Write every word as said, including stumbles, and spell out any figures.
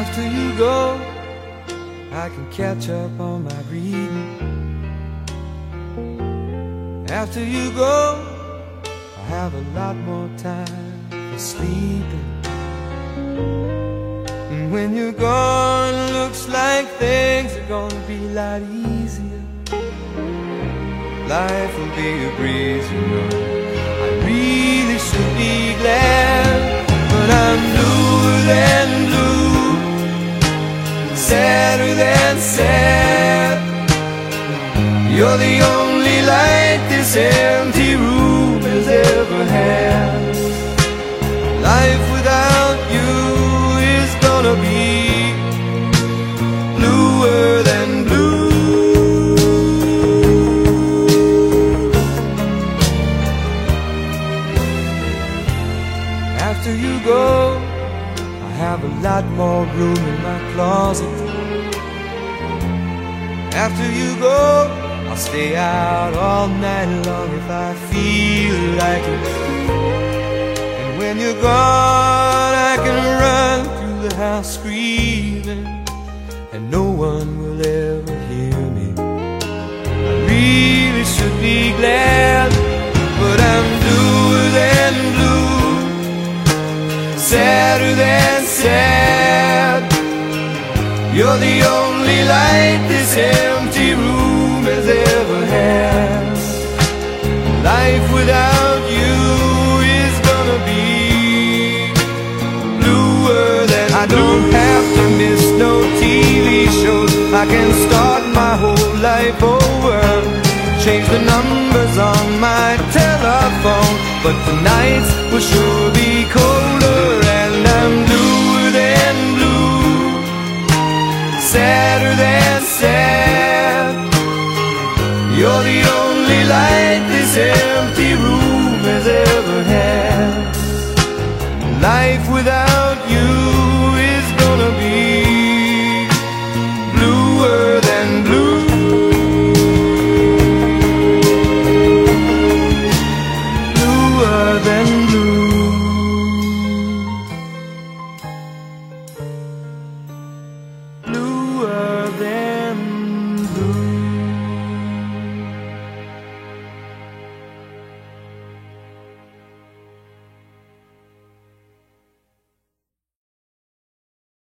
After you go, I can catch up on my reading. After you go, I have a lot more time for sleeping. And when you're gone, looks like things are gonna be a lot easier. Life will be a breeze, you know. I really should be glad, but I'm bluer than blue, sadder than sad. You're the only light this empty room has ever had. Life without you is gonna be bluer than blue. After you go, I have a lot more room in my closet. After you go, I'll stay out all night long if I feel like it. And when you're gone, I can run through the house screaming, and no one will ever hear me. I really should be glad, but I'm bluer than blue, sadder than sad. You're the only light this empty room has ever had. Life without you is gonna be bluer than blue. I don't have to miss no T V shows. I can start my whole life over, change the numbers on my telephone, but the nights will sure be colder. And I'm bluer than blue, sadder than